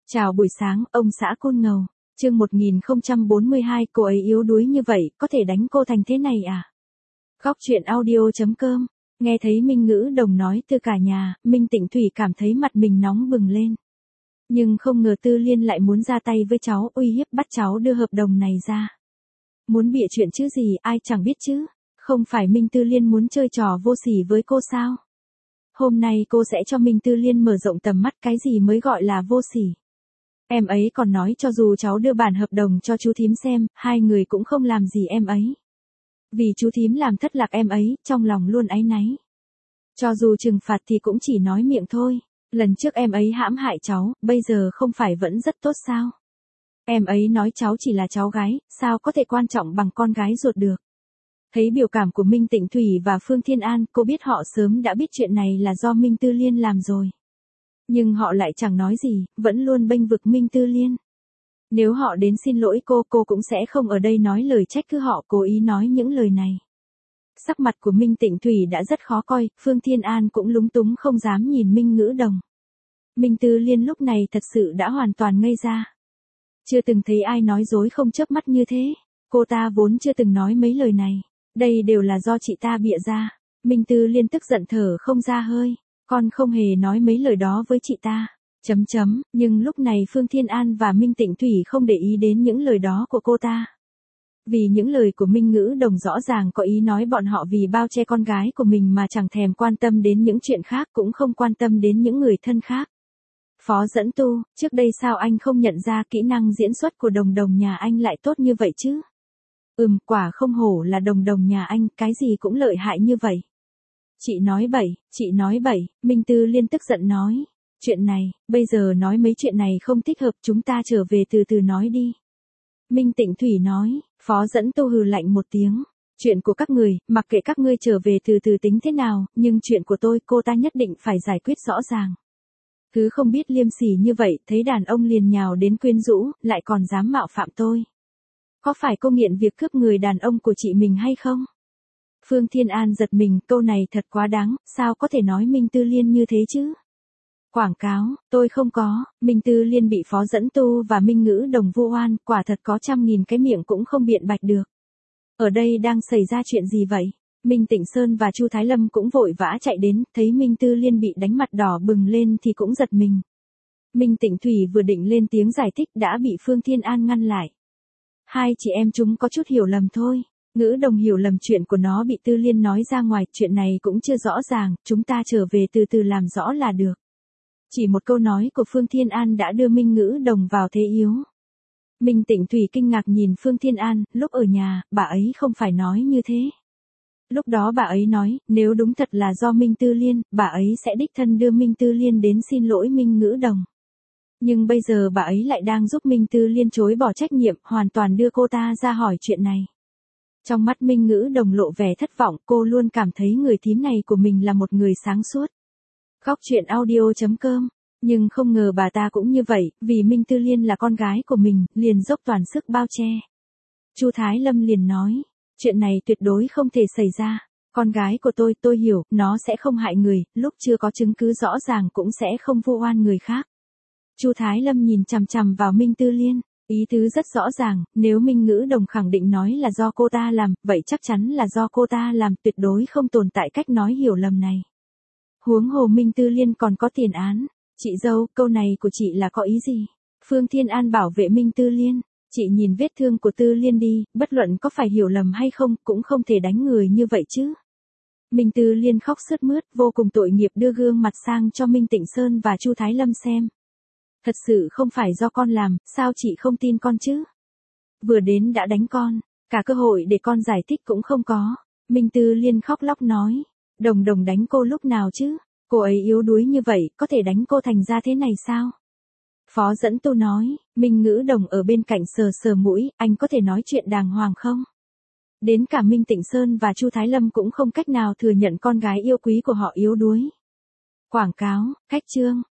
Chào buổi sáng, ông xã Côn Ngầu. Chương 1042, cô ấy yếu đuối như vậy, có thể đánh cô thành thế này à? Góc truyện audio.com. Nghe thấy Minh Ngữ Đồng nói từ cả nhà, Minh Tịnh Thủy cảm thấy mặt mình nóng bừng lên. Nhưng không ngờ Tư Liên lại muốn ra tay với cháu, uy hiếp bắt cháu đưa hợp đồng này ra. Muốn bịa chuyện chứ gì, ai chẳng biết chứ. Không phải Minh Tư Liên muốn chơi trò vô sỉ với cô sao? Hôm nay cô sẽ cho Minh Tư Liên mở rộng tầm mắt, cái gì mới gọi là vô sỉ. Em ấy còn nói cho dù cháu đưa bản hợp đồng cho chú thím xem, hai người cũng không làm gì em ấy. Vì chú thím làm thất lạc em ấy, trong lòng luôn áy náy. Cho dù trừng phạt thì cũng chỉ nói miệng thôi. Lần trước em ấy hãm hại cháu, bây giờ không phải vẫn rất tốt sao? Em ấy nói cháu chỉ là cháu gái, sao có thể quan trọng bằng con gái ruột được? Thấy biểu cảm của Minh Tịnh Thủy và Phương Thiên An, cô biết họ sớm đã biết chuyện này là do Minh Tư Liên làm rồi. Nhưng họ lại chẳng nói gì, vẫn luôn bênh vực Minh Tư Liên. Nếu họ đến xin lỗi cô cũng sẽ không ở đây nói lời trách cứ họ cố ý nói những lời này. Sắc mặt của Minh Tịnh Thủy đã rất khó coi, Phương Thiên An cũng lúng túng không dám nhìn Minh Ngữ Đồng. Minh Tư Liên lúc này thật sự đã hoàn toàn ngây ra. Chưa từng thấy ai nói dối không chớp mắt như thế. Cô ta vốn chưa từng nói mấy lời này. Đây đều là do chị ta bịa ra. Minh Tư Liên tức giận thở không ra hơi. Con không hề nói mấy lời đó với chị ta. Nhưng lúc này Phương Thiên An và Minh Tịnh Thủy không để ý đến những lời đó của cô ta. Vì những lời của Minh Ngữ Đồng rõ ràng có ý nói bọn họ vì bao che con gái của mình mà chẳng thèm quan tâm đến những chuyện khác, cũng không quan tâm đến những người thân khác. Phó Dẫn Tu, trước đây sao anh không nhận ra kỹ năng diễn xuất của Đồng Đồng nhà anh lại tốt như vậy chứ? Quả không hổ là Đồng Đồng nhà anh, cái gì cũng lợi hại như vậy. Chị nói bậy, Minh Tư Liên tức giận nói. Chuyện này, bây giờ nói mấy chuyện này không thích hợp, chúng ta trở về từ từ nói đi. Minh Tịnh Thủy nói. Phó Dẫn Tu hừ lạnh một tiếng. Chuyện của các người, mặc kệ các ngươi trở về từ từ tính thế nào, nhưng chuyện của tôi, cô ta nhất định phải giải quyết rõ ràng. Thứ không biết liêm sỉ như vậy, thấy đàn ông liền nhào đến quyến rũ, lại còn dám mạo phạm tôi. Có phải cô nghiện việc cướp người đàn ông của chị mình hay không? Phương Thiên An giật mình, câu này thật quá đáng, sao có thể nói Minh Tư Liên như thế chứ? Quảng cáo, tôi không có, Minh Tư Liên bị Phó Dẫn Tu và Minh Ngữ Đồng vu oan, quả thật có 100.000 cái miệng cũng không biện bạch được. Ở đây đang xảy ra chuyện gì vậy? Minh Tịnh Sơn và Chu Thái Lâm cũng vội vã chạy đến, thấy Minh Tư Liên bị đánh mặt đỏ bừng lên thì cũng giật mình. Minh Tịnh Thủy vừa định lên tiếng giải thích đã bị Phương Thiên An ngăn lại. Hai chị em chúng có chút hiểu lầm thôi. Ngữ Đồng hiểu lầm chuyện của nó bị Tư Liên nói ra ngoài, chuyện này cũng chưa rõ ràng, chúng ta trở về từ từ làm rõ là được. Chỉ một câu nói của Phương Thiên An đã đưa Minh Ngữ Đồng vào thế yếu. Minh Tịnh Thủy kinh ngạc nhìn Phương Thiên An, lúc ở nhà, bà ấy không phải nói như thế. Lúc đó bà ấy nói, nếu đúng thật là do Minh Tư Liên, bà ấy sẽ đích thân đưa Minh Tư Liên đến xin lỗi Minh Ngữ Đồng. Nhưng bây giờ bà ấy lại đang giúp Minh Tư Liên chối bỏ trách nhiệm, hoàn toàn đưa cô ta ra hỏi chuyện này. Trong mắt Minh Ngữ Đồng lộ vẻ thất vọng, cô luôn cảm thấy người thím này của mình là một người sáng suốt. Góc truyện audio.com. Nhưng không ngờ bà ta cũng như vậy, vì Minh Tư Liên là con gái của mình, liền dốc toàn sức bao che. Chu Thái Lâm liền nói, chuyện này tuyệt đối không thể xảy ra. Con gái của tôi hiểu, nó sẽ không hại người, lúc chưa có chứng cứ rõ ràng cũng sẽ không vu oan người khác. Chu Thái Lâm nhìn chằm chằm vào Minh Tư Liên, ý tứ rất rõ ràng, nếu Minh Ngữ Đồng khẳng định nói là do cô ta làm, vậy chắc chắn là do cô ta làm, tuyệt đối không tồn tại cách nói hiểu lầm này. Huống hồ Minh Tư Liên còn có tiền án. Chị dâu, câu này của chị là có ý gì? Phương Thiên An bảo vệ Minh Tư Liên. Chị nhìn vết thương của Tư Liên đi, bất luận có phải hiểu lầm hay không, cũng không thể đánh người như vậy chứ. Minh Tư Liên khóc sướt mướt, vô cùng tội nghiệp đưa gương mặt sang cho Minh Tịnh Sơn và Chu Thái Lâm xem. Thật sự không phải do con làm, sao chị không tin con chứ? Vừa đến đã đánh con, cả cơ hội để con giải thích cũng không có. Minh Tư Liên khóc lóc nói. Đồng Đồng đánh cô lúc nào chứ? Cô ấy yếu đuối như vậy, có thể đánh cô thành ra thế này sao? Phó Dẫn Tu nói, Minh Ngữ Đồng ở bên cạnh sờ sờ mũi, anh có thể nói chuyện đàng hoàng không? Đến cả Minh Tịnh Sơn và Chu Thái Lâm cũng không cách nào thừa nhận con gái yêu quý của họ yếu đuối. Quảng cáo, khách chương.